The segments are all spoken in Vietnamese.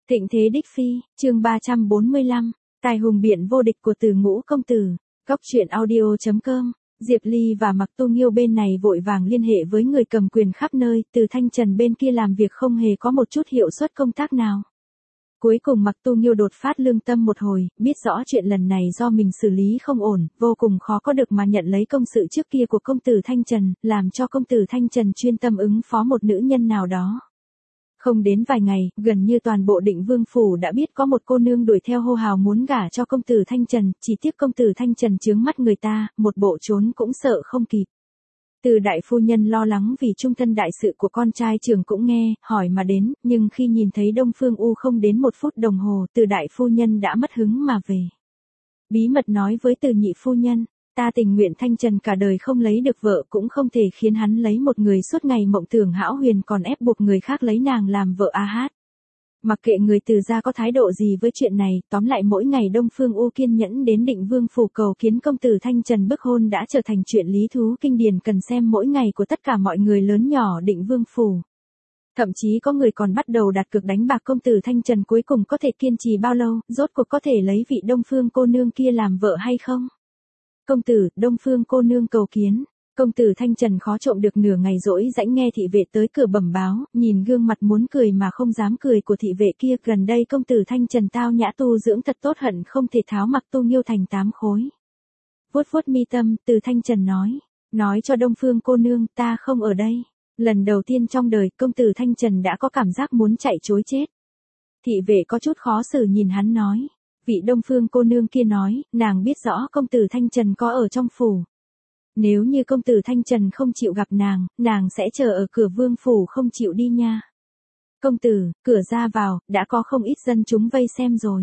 Thịnh thế đích phi, chương 345, tài hùng biện vô địch của Từ Ngũ công tử. Góc truyện audio.com. Diệp Ly và Mạc Tu Nghiêu bên này vội vàng liên hệ với người cầm quyền khắp nơi, Từ Thanh Trần bên kia làm việc không hề có một chút hiệu suất công tác nào. Cuối cùng Mạc Tu Nghiêu đột phát lương tâm một hồi, biết rõ chuyện lần này do mình xử lý không ổn, vô cùng khó có được mà nhận lấy công sự trước kia của công tử Thanh Trần, làm cho công tử Thanh Trần chuyên tâm ứng phó một nữ nhân nào đó. Không đến vài ngày, gần như toàn bộ Định Vương phủ đã biết có một cô nương đuổi theo hô hào muốn gả cho công tử Thanh Trần, chỉ tiếc công tử Thanh Trần chướng mắt người ta, một bộ trốn cũng sợ không kịp. Từ đại phu nhân lo lắng vì trung thân đại sự của con trai trưởng cũng nghe, hỏi mà đến, nhưng khi nhìn thấy Đông Phương U không đến 1 phút đồng hồ, từ đại phu nhân đã mất hứng mà về. Bí mật nói với từ nhị phu nhân, ta tình nguyện Thanh Trần cả đời không lấy được vợ cũng không thể khiến hắn lấy một người suốt ngày mộng tưởng hão huyền còn ép buộc người khác lấy nàng làm vợ a hát. Mặc kệ người từ gia có thái độ gì với chuyện này, tóm lại mỗi ngày Đông Phương U kiên nhẫn đến Định Vương phủ cầu kiến công tử Thanh Trần bức hôn đã trở thành chuyện lý thú kinh điển cần xem mỗi ngày của tất cả mọi người lớn nhỏ Định Vương phủ. Thậm chí có người còn bắt đầu đặt cược đánh bạc công tử Thanh Trần cuối cùng có thể kiên trì bao lâu, rốt cuộc có thể lấy vị Đông Phương cô nương kia làm vợ hay không. Công tử, Đông Phương cô nương cầu kiến. Công tử Thanh Trần khó trộm được nửa ngày rỗi rãnh nghe thị vệ tới cửa bẩm báo, nhìn gương mặt muốn cười mà không dám cười của thị vệ kia, gần đây công tử Thanh Trần tao nhã tu dưỡng thật tốt hận không thể tháo Mạc Tu Nghiêu thành 8 khối. Vuốt vuốt mi tâm, từ Thanh Trần nói cho Đông Phương cô nương ta không ở đây. Lần đầu tiên trong đời công tử Thanh Trần đã có cảm giác muốn chạy trối chết. Thị vệ có chút khó xử nhìn hắn nói. Vị Đông Phương cô nương kia nói, nàng biết rõ công tử Thanh Trần có ở trong phủ. Nếu như công tử Thanh Trần không chịu gặp nàng sẽ chờ ở cửa vương phủ không chịu đi nha. Công tử, cửa ra vào, đã có không ít dân chúng vây xem rồi.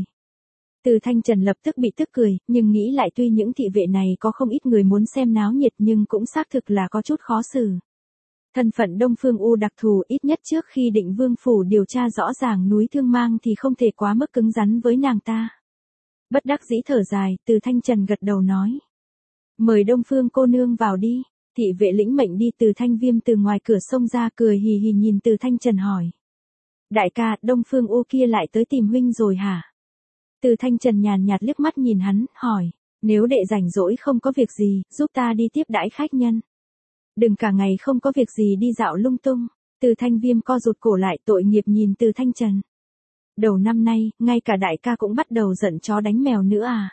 Từ Thanh Trần lập tức bị tức cười, nhưng nghĩ lại tuy những thị vệ này có không ít người muốn xem náo nhiệt nhưng cũng xác thực là có chút khó xử. Thân phận Đông Phương U đặc thù ít nhất trước khi Định Vương phủ điều tra rõ ràng núi Thương Mang thì không thể quá mức cứng rắn với nàng ta. Bất đắc dĩ thở dài, Từ Thanh Trần gật đầu nói. Mời Đông Phương cô nương vào đi. Thị vệ lĩnh mệnh đi. Từ Thanh Viêm từ ngoài cửa xông ra cười hì hì nhìn Từ Thanh Trần hỏi. Đại ca, Đông Phương U kia lại tới tìm huynh rồi hả? Từ Thanh Trần nhàn nhạt liếc mắt nhìn hắn, hỏi. Nếu đệ rảnh rỗi không có việc gì, giúp ta đi tiếp đãi khách nhân. Đừng cả ngày không có việc gì đi dạo lung tung. Từ Thanh Viêm co rụt cổ lại tội nghiệp nhìn Từ Thanh Trần. Đầu năm nay, ngay cả đại ca cũng bắt đầu giận chó đánh mèo nữa à?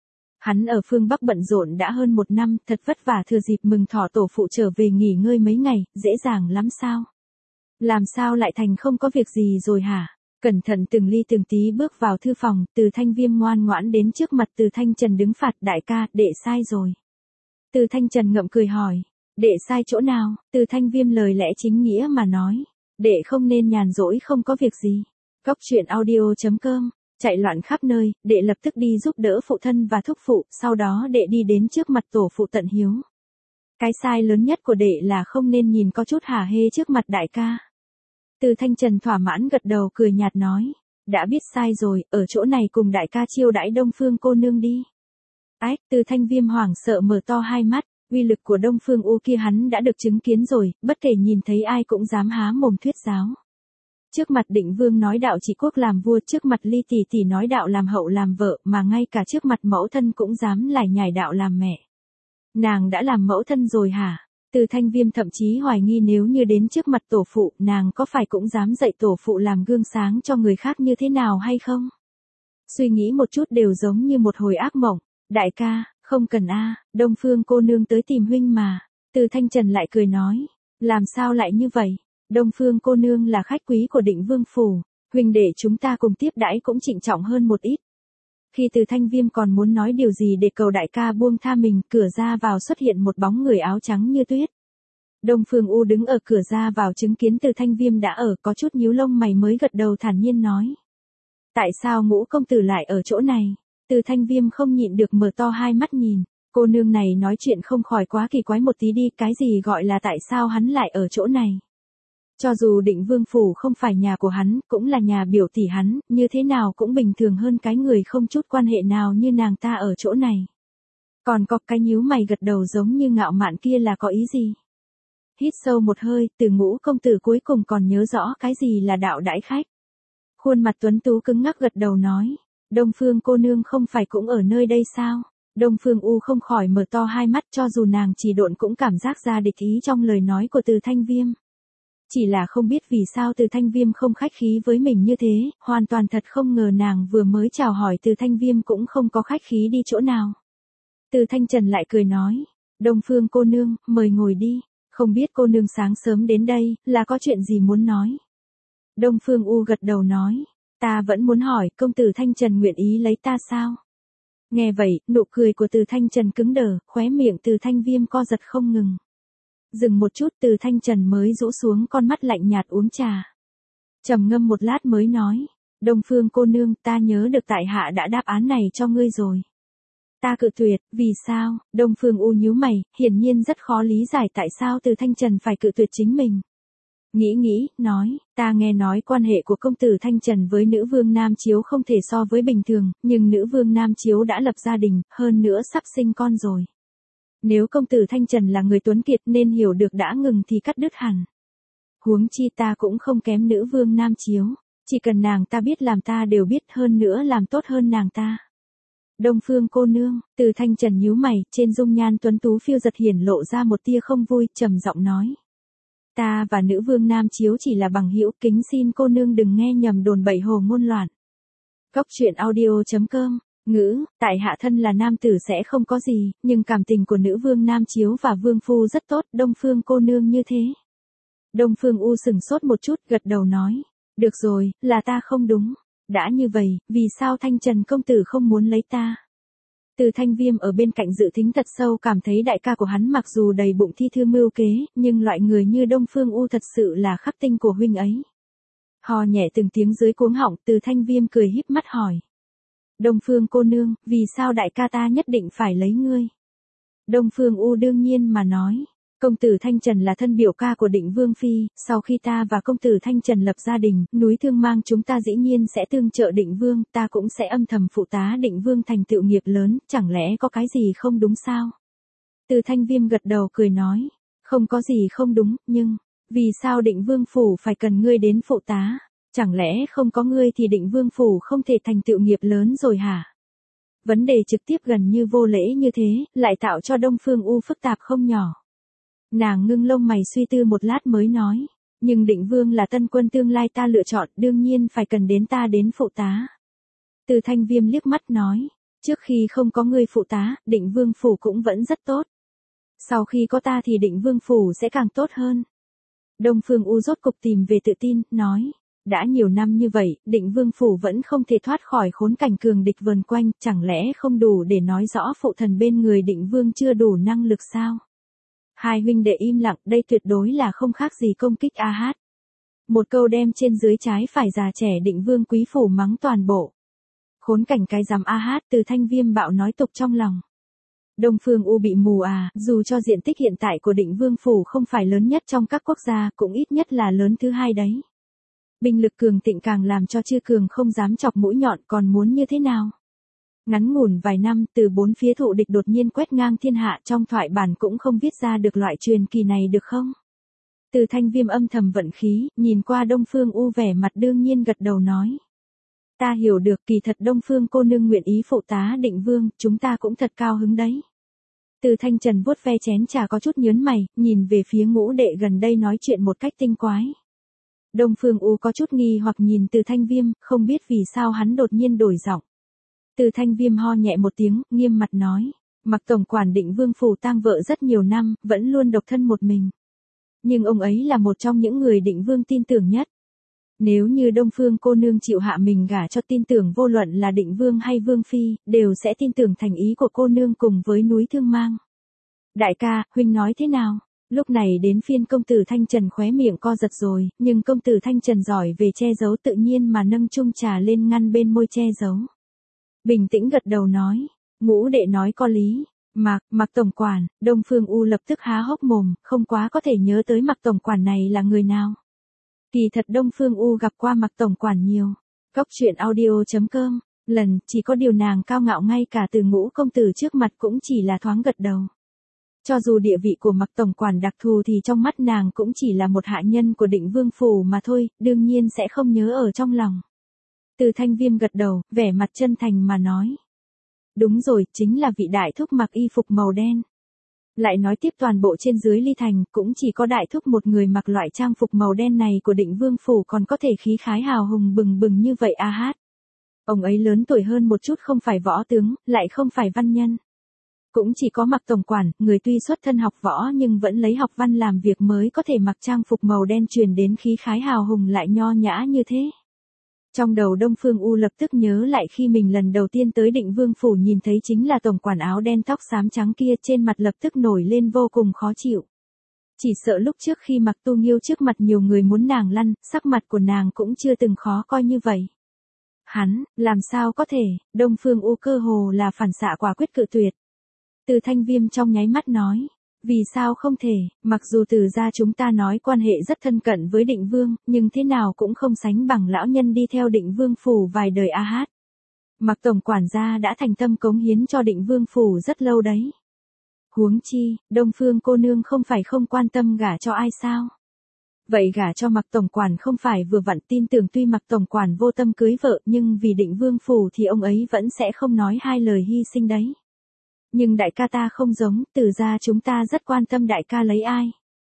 Hắn ở phương Bắc bận rộn đã hơn 1 năm, thật vất vả thừa dịp mừng thọ tổ phụ trở về nghỉ ngơi mấy ngày, dễ dàng lắm sao? Làm sao lại thành không có việc gì rồi hả? Cẩn thận từng ly từng tí bước vào thư phòng, Từ Thanh Viêm ngoan ngoãn đến trước mặt Từ Thanh Trần đứng phạt đại ca, đệ sai rồi. Từ Thanh Trần ngậm cười hỏi, đệ sai chỗ nào? Từ Thanh Viêm lời lẽ chính nghĩa mà nói, đệ không nên nhàn rỗi không có việc gì. Góc truyện audio.com. Chạy loạn khắp nơi, đệ lập tức đi giúp đỡ phụ thân và thúc phụ, sau đó đệ đi đến trước mặt tổ phụ Tận Hiếu. Cái sai lớn nhất của đệ là không nên nhìn có chút hả hê trước mặt đại ca. Từ Thanh Trần thỏa mãn gật đầu cười nhạt nói, đã biết sai rồi, ở chỗ này cùng đại ca chiêu đãi Đông Phương cô nương đi. Ách, Từ Thanh Viêm hoảng sợ mở to hai mắt, uy lực của Đông Phương U kia hắn đã được chứng kiến rồi, bất kể nhìn thấy ai cũng dám há mồm thuyết giáo. Trước mặt Định Vương nói đạo trị quốc làm vua, trước mặt Ly tỷ tỷ nói đạo làm hậu làm vợ, mà ngay cả trước mặt mẫu thân cũng dám lải nhải đạo làm mẹ. Nàng đã làm mẫu thân rồi hả? Từ Thanh Viêm thậm chí hoài nghi nếu như đến trước mặt tổ phụ, nàng có phải cũng dám dạy tổ phụ làm gương sáng cho người khác như thế nào hay không? Suy nghĩ một chút đều giống như một hồi ác mộng. Đại ca, không cần a, Đông Phương cô nương tới tìm huynh mà. Từ Thanh Trần lại cười nói, làm sao lại như vậy? Đông Phương cô nương là khách quý của Định Vương phủ, huynh đệ chúng ta cùng tiếp đãi cũng trịnh trọng hơn một ít. Khi Từ Thanh Viêm còn muốn nói điều gì để cầu đại ca buông tha mình, cửa ra vào xuất hiện một bóng người áo trắng như tuyết. Đông Phương U đứng ở cửa ra vào chứng kiến Từ Thanh Viêm đã ở, có chút nhíu lông mày mới gật đầu thản nhiên nói. Tại sao Ngũ công tử lại ở chỗ này? Từ Thanh Viêm không nhịn được mở to hai mắt nhìn, cô nương này nói chuyện không khỏi quá kỳ quái một tí đi, cái gì gọi là tại sao hắn lại ở chỗ này? Cho dù Định Vương phủ không phải nhà của hắn, cũng là nhà biểu tỷ hắn, như thế nào cũng bình thường hơn cái người không chút quan hệ nào như nàng ta ở chỗ này. Còn có cái nhíu mày gật đầu giống như ngạo mạn kia là có ý gì? Hít sâu một hơi, Từ Ngũ công tử cuối cùng còn nhớ rõ cái gì là đạo đãi khách. Khuôn mặt tuấn tú cứng ngắc gật đầu nói. Đông Phương cô nương không phải cũng ở nơi đây sao? Đông Phương U không khỏi mở to hai mắt, cho dù nàng chỉ độn cũng cảm giác ra địch ý trong lời nói của Từ Thanh Viêm. Chỉ là không biết vì sao Từ Thanh Viêm không khách khí với mình như thế, hoàn toàn thật không ngờ nàng vừa mới chào hỏi Từ Thanh Viêm cũng không có khách khí đi chỗ nào. Từ Thanh Trần lại cười nói, Đông Phương cô nương, mời ngồi đi, không biết cô nương sáng sớm đến đây, là có chuyện gì muốn nói. Đông Phương U gật đầu nói, ta vẫn muốn hỏi, công tử Thanh Trần nguyện ý lấy ta sao? Nghe vậy, nụ cười của Từ Thanh Trần cứng đờ, khóe miệng Từ Thanh Viêm co giật không ngừng. Dừng một chút, Từ Thanh Trần mới rũ xuống con mắt lạnh nhạt uống trà. Trầm ngâm một lát mới nói, Đông Phương cô nương, ta nhớ được tại hạ đã đáp án này cho ngươi rồi. Ta cự tuyệt, vì sao? Đông Phương U nhíu mày, hiển nhiên rất khó lý giải tại sao Từ Thanh Trần phải cự tuyệt chính mình. Nghĩ, nói, ta nghe nói quan hệ của công tử Thanh Trần với nữ vương Nam Chiếu không thể so với bình thường, nhưng nữ vương Nam Chiếu đã lập gia đình, hơn nữa sắp sinh con rồi. Nếu công tử Thanh Trần là người tuấn kiệt nên hiểu được đã ngừng thì cắt đứt hẳn. Huống chi ta cũng không kém nữ vương Nam Chiếu, chỉ cần nàng ta biết làm ta đều biết, hơn nữa làm tốt hơn nàng ta. Đông Phương cô nương, Từ Thanh Trần nhíu mày, trên dung nhan tuấn tú phiêu giật hiển lộ ra một tia không vui, trầm giọng nói. Ta và nữ vương Nam Chiếu chỉ là bằng hữu, kính xin cô nương đừng nghe nhầm đồn bậy hồ ngôn loạn. Cốc truyện audio.com, ngữ, tại hạ thân là nam tử sẽ không có gì, nhưng cảm tình của nữ vương Nam Chiếu và vương phu rất tốt, Đông Phương cô nương như thế. Đông Phương U sừng sốt một chút, gật đầu nói. Được rồi, là ta không đúng. Đã như vậy, vì sao Thanh Trần công tử không muốn lấy ta? Từ Thanh Viêm ở bên cạnh dự thính thật sâu cảm thấy đại ca của hắn mặc dù đầy bụng thi thư mưu kế, nhưng loại người như Đông Phương U thật sự là khắc tinh của huynh ấy. Hò nhẹ từng tiếng dưới cuống họng, Từ Thanh Viêm cười híp mắt hỏi. Đông Phương cô nương, vì sao đại ca ta nhất định phải lấy ngươi? Đông Phương U đương nhiên mà nói. Công tử Thanh Trần là thân biểu ca của Định Vương Phi, sau khi ta và công tử Thanh Trần lập gia đình, núi Thương Mang chúng ta dĩ nhiên sẽ tương trợ Định Vương, ta cũng sẽ âm thầm phụ tá Định Vương thành tựu nghiệp lớn, chẳng lẽ có cái gì không đúng sao? Từ Thanh Viêm gật đầu cười nói, không có gì không đúng, nhưng, vì sao Định Vương Phủ phải cần ngươi đến phụ tá? Chẳng lẽ không có ngươi thì Định Vương Phủ không thể thành tựu nghiệp lớn rồi hả? Vấn đề trực tiếp gần như vô lễ như thế, lại tạo cho Đông Phương U phức tạp không nhỏ. Nàng ngưng lông mày suy tư một lát mới nói, nhưng Định Vương là tân quân tương lai ta lựa chọn, đương nhiên phải cần đến ta đến phụ tá. Từ Thanh Viêm liếc mắt nói, trước khi không có người phụ tá, Định Vương Phủ cũng vẫn rất tốt. Sau khi có ta thì Định Vương Phủ sẽ càng tốt hơn. Đông Phương U rốt cục tìm về tự tin, nói, đã nhiều năm như vậy, Định Vương Phủ vẫn không thể thoát khỏi khốn cảnh cường địch vờn quanh, chẳng lẽ không đủ để nói rõ phụ thần bên người Định Vương chưa đủ năng lực sao? Hai huynh đệ im lặng, đây tuyệt đối là không khác gì công kích A Hát. Một câu đem trên dưới trái phải già trẻ Định Vương quý phủ mắng toàn bộ. Khốn cảnh cái rắm A Hát, Từ Thanh Viêm bạo nói tục trong lòng. Đông Phương U bị mù à, dù cho diện tích hiện tại của Định Vương phủ không phải lớn nhất trong các quốc gia, cũng ít nhất là lớn thứ hai đấy. Binh lực cường thịnh càng làm cho Chư Cường không dám chọc mũi nhọn, còn muốn như thế nào? Ngắn ngủn vài năm, từ bốn phía thụ địch đột nhiên quét ngang thiên hạ, trong thoại bản cũng không viết ra được loại truyền kỳ này được không? Từ Thanh Viêm âm thầm vận khí, nhìn qua Đông Phương U vẻ mặt đương nhiên gật đầu nói. Ta hiểu được, kỳ thật Đông Phương cô nương nguyện ý phụ tá Định Vương, chúng ta cũng thật cao hứng đấy. Từ Thanh Trần vuốt ve chén trà có chút nhớn mày, nhìn về phía ngũ đệ gần đây nói chuyện một cách tinh quái. Đông Phương U có chút nghi hoặc nhìn Từ Thanh Viêm, không biết vì sao hắn đột nhiên đổi giọng. Từ Thanh Viêm ho nhẹ một tiếng, nghiêm mặt nói, Mặc tổng quản Định Vương phủ tang vợ rất nhiều năm, vẫn luôn độc thân một mình. Nhưng ông ấy là một trong những người Định Vương tin tưởng nhất. Nếu như Đông Phương cô nương chịu hạ mình gả cho, tin tưởng vô luận là Định Vương hay Vương Phi, đều sẽ tin tưởng thành ý của cô nương cùng với núi Thương Mang. Đại ca, huynh nói thế nào? Lúc này đến phiên công tử Thanh Trần khóe miệng co giật rồi, nhưng công tử Thanh Trần giỏi về che giấu tự nhiên mà nâng chung trà lên ngăn bên môi che giấu. Bình tĩnh gật đầu nói, ngũ đệ nói có lý. Mặc tổng quản, Đông Phương U lập tức há hốc mồm, không quá có thể nhớ tới Mặc tổng quản này là người nào. Kỳ thật Đông Phương U gặp qua Mặc tổng quản nhiều. Cốc truyện audio.com, lần, chỉ có điều nàng cao ngạo ngay cả từ Ngũ công tử trước mặt cũng chỉ là thoáng gật đầu. Cho dù địa vị của Mặc tổng quản đặc thù thì trong mắt nàng cũng chỉ là một hạ nhân của Định Vương phủ mà thôi, đương nhiên sẽ không nhớ ở trong lòng. Từ Thanh Viêm gật đầu, vẻ mặt chân thành mà nói. Đúng rồi, chính là vị đại thúc mặc y phục màu đen. Lại nói tiếp toàn bộ trên dưới Ly Thành, cũng chỉ có đại thúc một người mặc loại trang phục màu đen này của Định Vương Phủ còn có thể khí khái hào hùng bừng bừng như vậy a hát. Ông ấy lớn tuổi hơn một chút, không phải võ tướng, lại không phải văn nhân. Cũng chỉ có Mạc tổng quản, người tuy xuất thân học võ nhưng vẫn lấy học văn làm việc mới có thể mặc trang phục màu đen truyền đến khí khái hào hùng lại nho nhã như thế. Trong đầu Đông Phương U lập tức nhớ lại khi mình lần đầu tiên tới Định Vương Phủ nhìn thấy chính là tổng quản áo đen tóc xám trắng kia, trên mặt lập tức nổi lên vô cùng khó chịu. Chỉ sợ lúc trước khi Mạc Tu Nghiêu trước mặt nhiều người muốn nàng lăn, sắc mặt của nàng cũng chưa từng khó coi như vậy. Hắn, làm sao có thể, Đông Phương U cơ hồ là phản xạ quả quyết cự tuyệt. Từ Thanh Viêm trong nháy mắt nói, vì sao không thể, mặc dù từ gia chúng ta nói quan hệ rất thân cận với Định Vương, nhưng thế nào cũng không sánh bằng lão nhân đi theo Định Vương Phủ vài đời a hát. Mạc tổng quản gia đã thành tâm cống hiến cho Định Vương Phủ rất lâu đấy. Huống chi, Đông Phương cô nương không phải không quan tâm gả cho ai sao? Vậy gả cho Mạc tổng quản không phải vừa vặn, tin tưởng tuy Mạc tổng quản vô tâm cưới vợ nhưng vì Định Vương Phủ thì ông ấy vẫn sẽ không nói hai lời hy sinh đấy. Nhưng đại ca ta không giống, từ gia chúng ta rất quan tâm đại ca lấy ai.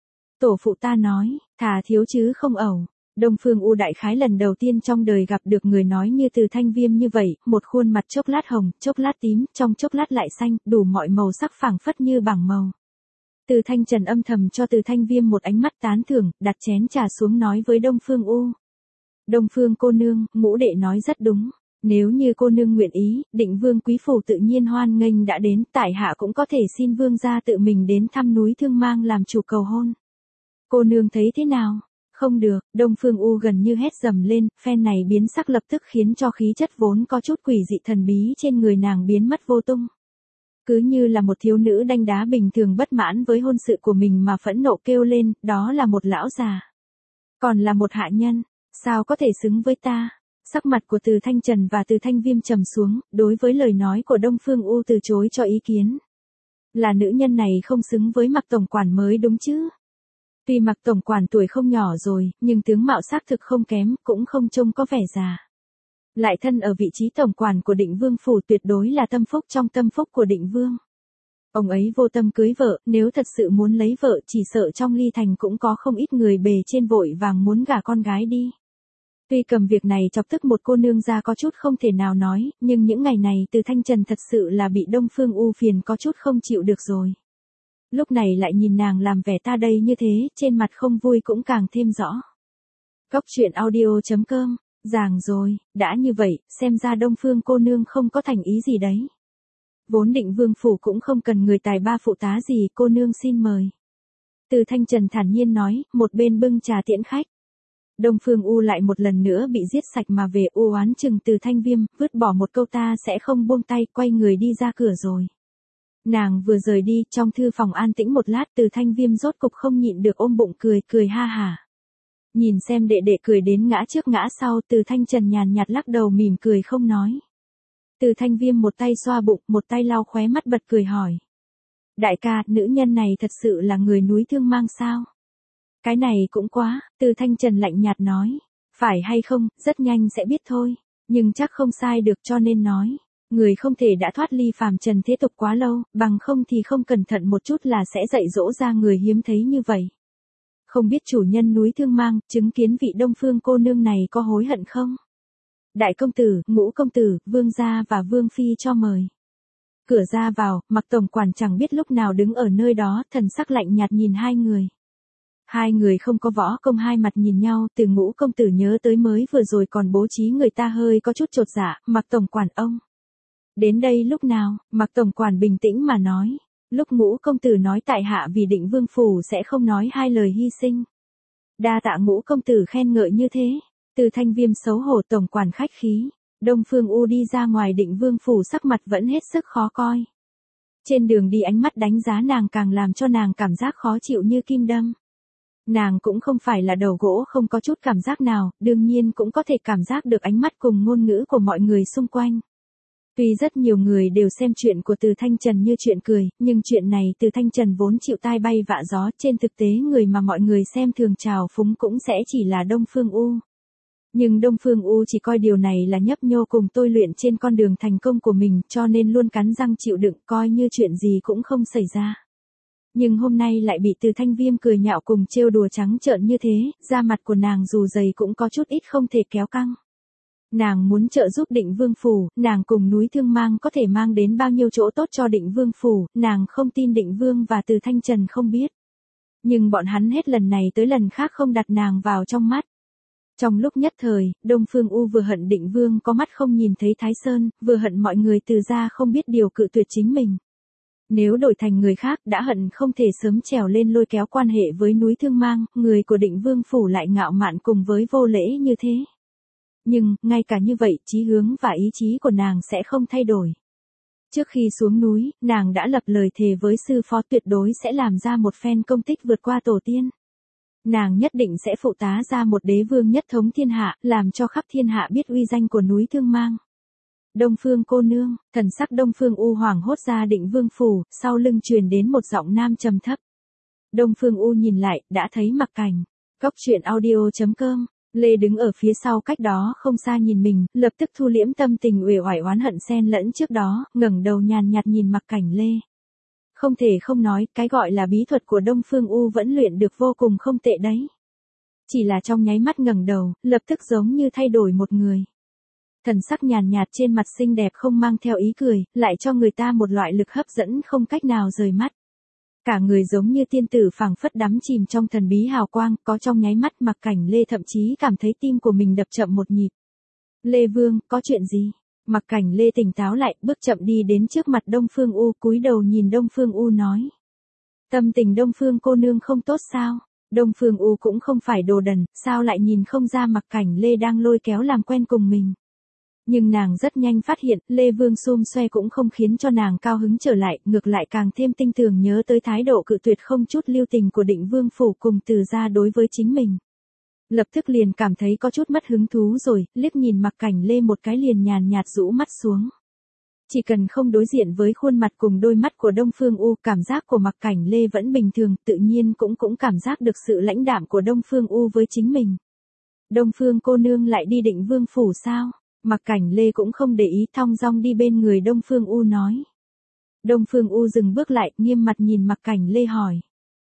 Tổ phụ ta nói, thà thiếu chứ không ẩu. Đông Phương U đại khái lần đầu tiên trong đời gặp được người nói như Từ Thanh Viêm như vậy, một khuôn mặt chốc lát hồng, chốc lát tím, trong chốc lát lại xanh, đủ mọi màu sắc phảng phất như bảng màu. Từ Thanh Trần âm thầm cho Từ Thanh Viêm một ánh mắt tán thưởng, đặt chén trà xuống nói với Đông Phương U. Đông Phương cô nương, ngũ đệ nói rất đúng. Nếu như cô nương nguyện ý, Định Vương quý phủ tự nhiên hoan nghênh đã đến, tại hạ cũng có thể xin vương gia tự mình đến thăm núi Thương Mang làm chủ cầu hôn. Cô nương thấy thế nào? Không được, Đông Phương U gần như hét dầm lên, phen này biến sắc lập tức khiến cho khí chất vốn có chút quỷ dị thần bí trên người nàng biến mất vô tung. Cứ như là một thiếu nữ đanh đá bình thường bất mãn với hôn sự của mình mà phẫn nộ kêu lên, đó là một lão già. Còn là một hạ nhân, sao có thể xứng với ta? Sắc mặt của Từ Thanh Trần và Từ Thanh Viêm trầm xuống, đối với lời nói của Đông Phương U từ chối cho ý kiến. Là nữ nhân này không xứng với Mạc tổng quản mới đúng chứ? Tuy Mạc tổng quản tuổi không nhỏ rồi, nhưng tướng mạo xác thực không kém, cũng không trông có vẻ già. Lại thân ở vị trí tổng quản của Định Vương Phủ, tuyệt đối là tâm phúc trong tâm phúc của Định Vương. Ông ấy vô tâm cưới vợ, nếu thật sự muốn lấy vợ chỉ sợ trong Ly Thành cũng có không ít người bề trên vội vàng muốn gả con gái đi. Tuy cầm việc này chọc tức một cô nương ra có chút không thể nào nói, nhưng những ngày này Từ Thanh Trần thật sự là bị Đông Phương U phiền có chút không chịu được rồi. Lúc này lại nhìn nàng làm vẻ ta đây như thế, trên mặt không vui cũng càng thêm rõ. Cóc truyện audio.com, giảng rồi, đã như vậy, xem ra Đông Phương cô nương không có thành ý gì đấy. Vốn Định Vương Phủ cũng không cần người tài ba phụ tá gì, cô nương xin mời. Từ Thanh Trần thản nhiên nói, một bên bưng trà tiễn khách. Đông Phương U lại một lần nữa bị giết sạch mà về, u oán chừng Từ Thanh Viêm, vứt bỏ một câu ta sẽ không buông tay, quay người đi ra cửa rồi. Nàng vừa rời đi, trong thư phòng an tĩnh một lát, Từ Thanh Viêm rốt cục không nhịn được ôm bụng cười ha hả. Nhìn xem đệ đệ cười đến ngã trước ngã sau, Từ Thanh Trần nhàn nhạt lắc đầu mỉm cười không nói. Từ Thanh Viêm một tay xoa bụng, một tay lau khóe mắt bật cười hỏi. Đại ca, nữ nhân này thật sự là người núi Thương Mang sao? Cái này cũng quá, Từ Thanh Trần lạnh nhạt nói. Phải hay không, rất nhanh sẽ biết thôi. Nhưng chắc không sai được cho nên nói. Người không thể đã thoát ly phàm trần thế tục quá lâu, bằng không thì không cẩn thận một chút là sẽ dạy dỗ ra người hiếm thấy như vậy. Không biết chủ nhân núi Thương Mang, chứng kiến vị Đông Phương cô nương này có hối hận không? Đại công tử, ngũ công tử, vương gia và vương phi cho mời. Cửa ra vào, Mạc tổng quản chẳng biết lúc nào đứng ở nơi đó, thần sắc lạnh nhạt nhìn hai người. Hai người không có võ công, hai mặt nhìn nhau, từ ngũ công tử nhớ tới mới vừa rồi còn bố trí người ta hơi có chút chột dạ, Mạc tổng quản ông. Đến đây lúc nào, Mạc tổng quản bình tĩnh mà nói. Lúc ngũ công tử nói tại hạ vì Định Vương Phủ sẽ không nói hai lời hy sinh. Đa tạ ngũ công tử khen ngợi như thế. Từ Thanh Viêm xấu hổ, tổng quản khách khí. Đông Phương U đi ra ngoài Định Vương Phủ sắc mặt vẫn hết sức khó coi. Trên đường đi ánh mắt đánh giá nàng càng làm cho nàng cảm giác khó chịu như kim đâm. Nàng cũng không phải là đầu gỗ không có chút cảm giác nào, đương nhiên cũng có thể cảm giác được ánh mắt cùng ngôn ngữ của mọi người xung quanh. Tuy rất nhiều người đều xem chuyện của Từ Thanh Trần như chuyện cười, nhưng chuyện này Từ Thanh Trần vốn chịu tai bay vạ gió, trên thực tế người mà mọi người xem thường trào phúng cũng sẽ chỉ là Đông Phương U. Nhưng Đông Phương U chỉ coi điều này là nhấp nhô cùng tôi luyện trên con đường thành công của mình, cho nên luôn cắn răng chịu đựng, coi như chuyện gì cũng không xảy ra. Nhưng hôm nay lại bị Từ Thanh Viêm cười nhạo cùng trêu đùa trắng trợn như thế, da mặt của nàng dù dày cũng có chút ít không thể kéo căng. Nàng muốn trợ giúp Định Vương Phủ, nàng cùng núi Thương Mang có thể mang đến bao nhiêu chỗ tốt cho Định Vương Phủ, nàng không tin Định Vương và Từ Thanh Trần không biết. Nhưng bọn hắn hết lần này tới lần khác không đặt nàng vào trong mắt. Trong lúc nhất thời, Đông Phương U vừa hận Định Vương có mắt không nhìn thấy Thái Sơn, vừa hận mọi người Từ gia không biết điều cự tuyệt chính mình. Nếu đổi thành người khác đã hận không thể sớm trèo lên lôi kéo quan hệ với núi Thương Mang, người của Định Vương Phủ lại ngạo mạn cùng với vô lễ như thế. Nhưng, ngay cả như vậy, chí hướng và ý chí của nàng sẽ không thay đổi. Trước khi xuống núi, nàng đã lập lời thề với sư phó tuyệt đối sẽ làm ra một phen công tích vượt qua tổ tiên. Nàng nhất định sẽ phụ tá ra một đế vương nhất thống thiên hạ, làm cho khắp thiên hạ biết uy danh của núi Thương Mang. Đông Phương cô nương, thần sắc Đông Phương U hoảng hốt ra Định Vương Phủ, sau lưng truyền đến một giọng nam trầm thấp. Đông Phương U nhìn lại, đã thấy Mặc Cảnh. Cốc truyện audio.com. Lê đứng ở phía sau cách đó không xa nhìn mình, lập tức thu liễm tâm tình uể oải oán hận xen lẫn trước đó, ngẩng đầu nhàn nhạt nhìn Mặc Cảnh Lê. Không thể không nói, cái gọi là bí thuật của Đông Phương U vẫn luyện được vô cùng không tệ đấy. Chỉ là trong nháy mắt ngẩng đầu, lập tức giống như thay đổi một người. Thần sắc nhàn nhạt trên mặt xinh đẹp không mang theo ý cười, lại cho người ta một loại lực hấp dẫn không cách nào rời mắt. Cả người giống như tiên tử phảng phất đắm chìm trong thần bí hào quang, có trong nháy mắt Mặc Cảnh Lê thậm chí cảm thấy tim của mình đập chậm một nhịp. Lê Vương, có chuyện gì? Mặc Cảnh Lê tỉnh táo lại, bước chậm đi đến trước mặt Đông Phương U, cúi đầu nhìn Đông Phương U nói. Tâm tình Đông Phương cô nương không tốt sao? Đông Phương U cũng không phải đồ đần, sao lại nhìn không ra Mặc Cảnh Lê đang lôi kéo làm quen cùng mình. Nhưng nàng rất nhanh phát hiện, Lê Vương xum xoe cũng không khiến cho nàng cao hứng trở lại, ngược lại càng thêm tinh tường nhớ tới thái độ cự tuyệt không chút lưu tình của Định Vương Phủ cùng Từ gia đối với chính mình. Lập tức liền cảm thấy có chút mất hứng thú rồi, liếc nhìn Mặc Cảnh Lê một cái liền nhàn nhạt rũ mắt xuống. Chỉ cần không đối diện với khuôn mặt cùng đôi mắt của Đông Phương U, cảm giác của Mặc Cảnh Lê vẫn bình thường, tự nhiên cũng cảm giác được sự lãnh đạm của Đông Phương U với chính mình. Đông Phương cô nương lại đi Định Vương Phủ sao? Mặc Cảnh Lê cũng không để ý, thong dong đi bên người Đông Phương U nói. Đông Phương U dừng bước lại, nghiêm mặt nhìn Mặc Cảnh Lê hỏi.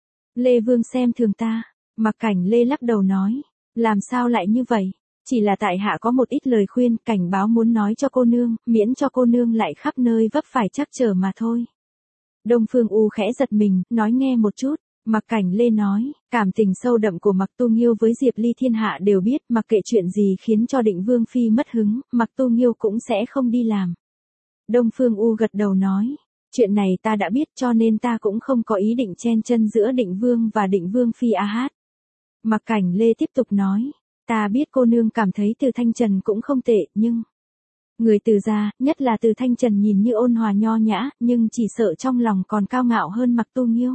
Lê Vương xem thường ta. Mặc Cảnh Lê lắc đầu nói. Làm sao lại như vậy? Chỉ là tại hạ có một ít lời khuyên, cảnh báo muốn nói cho cô nương, miễn cho cô nương lại khắp nơi vấp phải trắc trở mà thôi. Đông Phương U khẽ giật mình, nói nghe một chút. Mặc Cảnh Lê nói, cảm tình sâu đậm của Mặc Tu Nghiêu với Diệp Ly thiên hạ đều biết, mặc kệ chuyện gì khiến cho Định Vương Phi mất hứng, Mặc Tu Nghiêu cũng sẽ không đi làm. Đông Phương U gật đầu nói, chuyện này ta đã biết cho nên ta cũng không có ý định chen chân giữa Định Vương và Định Vương Phi a hát. Mặc Cảnh Lê tiếp tục nói, ta biết cô nương cảm thấy Từ Thanh Trần cũng không tệ, nhưng... Người Từ gia, nhất là Từ Thanh Trần nhìn như ôn hòa nho nhã, nhưng chỉ sợ trong lòng còn cao ngạo hơn Mặc Tu Nghiêu.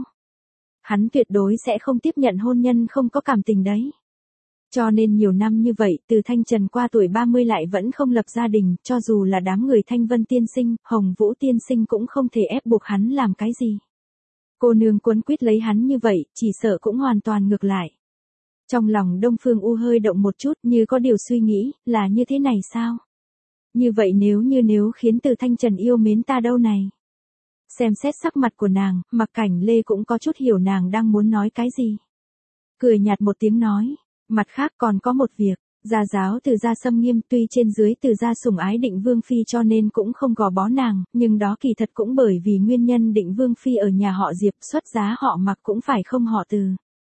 Hắn tuyệt đối sẽ không tiếp nhận hôn nhân không có cảm tình đấy. Cho nên nhiều năm như vậy, Từ Thanh Trần qua tuổi 30 lại vẫn không lập gia đình, cho dù là đám người Thanh Vân tiên sinh, Hồng Vũ tiên sinh cũng không thể ép buộc hắn làm cái gì. Cô nương quấn quýt lấy hắn như vậy, chỉ sợ cũng hoàn toàn ngược lại. Trong lòng Đông Phương U hơi động một chút, như có điều suy nghĩ, là như thế này sao? Như vậy nếu khiến Từ Thanh Trần yêu mến ta đâu này? Xem xét sắc mặt của nàng, Mặc Cảnh Lê cũng có chút hiểu nàng đang muốn nói cái gì. Cười nhạt một tiếng nói, mặt khác còn có một việc, gia giáo Từ gia xâm nghiêm, tuy trên dưới Từ gia sủng ái Định Vương Phi cho nên cũng không gò bó nàng, nhưng đó kỳ thật cũng bởi vì nguyên nhân Định Vương Phi ở nhà họ Diệp, xuất giá họ Mặc cũng phải không họ Từ.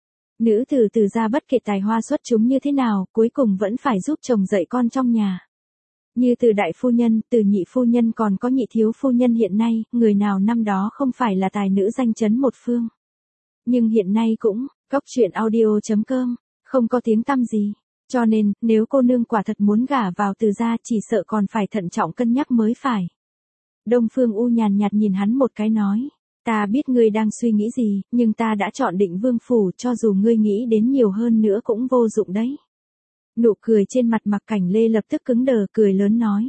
Nữ tử Từ gia bất kể tài hoa xuất chúng như thế nào, cuối cùng vẫn phải giúp chồng dạy con trong nhà. Như Từ đại phu nhân, Từ nhị phu nhân còn có nhị thiếu phu nhân hiện nay, người nào năm đó không phải là tài nữ danh chấn một phương. Nhưng hiện nay cũng, cốc truyện audio.com, không có tiếng tăm gì. Cho nên, nếu cô nương quả thật muốn gả vào Từ gia chỉ sợ còn phải thận trọng cân nhắc mới phải. Đông Phương U nhàn nhạt nhìn hắn một cái nói, ta biết ngươi đang suy nghĩ gì, nhưng ta đã chọn Định Vương Phủ, cho dù ngươi nghĩ đến nhiều hơn nữa cũng vô dụng đấy. Nụ cười trên mặt Mặc Cảnh Lê lập tức cứng đờ, cười lớn nói.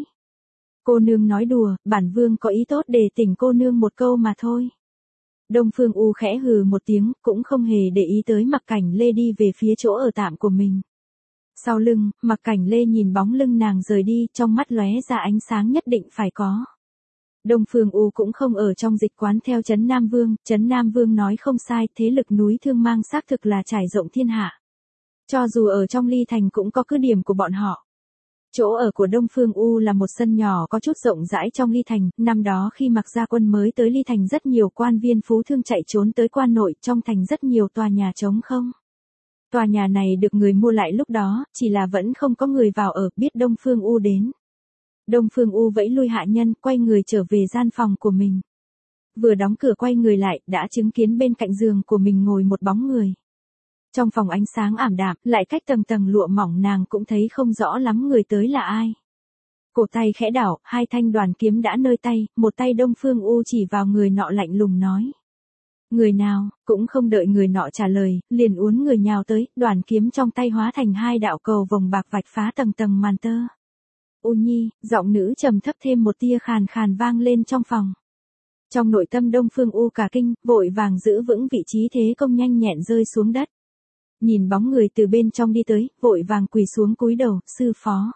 Cô nương nói đùa, bản vương có ý tốt để tỉnh cô nương một câu mà thôi. Đông Phương U khẽ hừ một tiếng, cũng không hề để ý tới Mặc Cảnh Lê đi về phía chỗ ở tạm của mình. Sau lưng, Mặc Cảnh Lê nhìn bóng lưng nàng rời đi, trong mắt lóe ra ánh sáng nhất định phải có. Đông Phương U cũng không ở trong dịch quán theo Trấn Nam Vương nói không sai, thế lực núi Thương Mang xác thực là trải rộng thiên hạ. Cho dù ở trong Ly Thành cũng có cứ điểm của bọn họ. Chỗ ở của Đông Phương U là một sân nhỏ có chút rộng rãi trong Ly Thành, năm đó khi Mặc Gia Quân mới tới Ly Thành rất nhiều quan viên phú thương chạy trốn tới quan nội, trong thành rất nhiều tòa nhà trống không. Tòa nhà này được người mua lại lúc đó, chỉ là vẫn không có người vào ở, biết Đông Phương U đến. Đông Phương U vẫy lui hạ nhân, quay người trở về gian phòng của mình. Vừa đóng cửa quay người lại, đã chứng kiến bên cạnh giường của mình ngồi một bóng người. Trong phòng ánh sáng ảm đạm, lại cách tầng tầng lụa mỏng nàng cũng thấy không rõ lắm người tới là ai. Cổ tay khẽ đảo, hai thanh đoàn kiếm đã nơi tay, một tay Đông Phương U chỉ vào người nọ lạnh lùng nói. Người nào, cũng không đợi người nọ trả lời, liền uốn người nhào tới, đoàn kiếm trong tay hóa thành hai đạo cầu vồng bạc vạch phá tầng tầng màn tơ. U Nhi, giọng nữ trầm thấp thêm một tia khàn khàn vang lên trong phòng. Trong nội tâm Đông Phương U cả kinh, vội vàng giữ vững vị trí thế công nhanh nhẹn rơi xuống đất. Nhìn bóng người từ bên trong đi tới, vội vàng quỳ xuống cúi đầu, sư phó.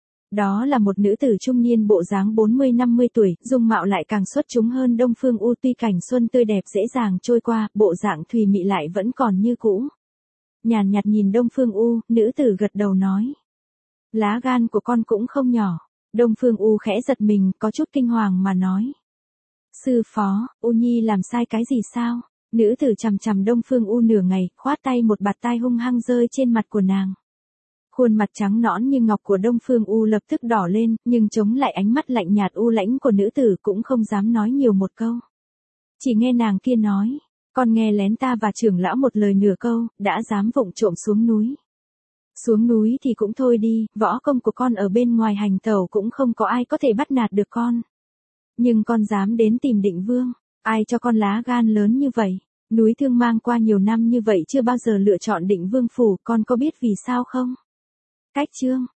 Đó là một nữ tử trung niên bộ dáng 40-50 tuổi, dung mạo lại càng xuất chúng hơn Đông Phương U, tuy cảnh xuân tươi đẹp dễ dàng trôi qua, bộ dạng thùy mị lại vẫn còn như cũ. Nhàn nhạt nhìn Đông Phương U, nữ tử gật đầu nói. Lá gan của con cũng không nhỏ. Đông Phương U khẽ giật mình, có chút kinh hoàng mà nói. Sư phó, U Nhi làm sai cái gì sao? Nữ tử chằm chằm Đông Phương U nửa ngày, khoát tay một bạt tai hung hăng rơi trên mặt của nàng. Khuôn mặt trắng nõn như ngọc của Đông Phương U lập tức đỏ lên, nhưng chống lại ánh mắt lạnh nhạt u lãnh của nữ tử cũng không dám nói nhiều một câu. Chỉ nghe nàng kia nói, con nghe lén ta và trưởng lão một lời nửa câu, đã dám vụng trộm xuống núi. Xuống núi thì cũng thôi đi, võ công của con ở bên ngoài hành tẩu cũng không có ai có thể bắt nạt được con. Nhưng con dám đến tìm Định Vương, ai cho con lá gan lớn như vậy? Núi Thương Mang qua nhiều năm như vậy chưa bao giờ lựa chọn Định Vương phủ, con có biết vì sao không? Cách chương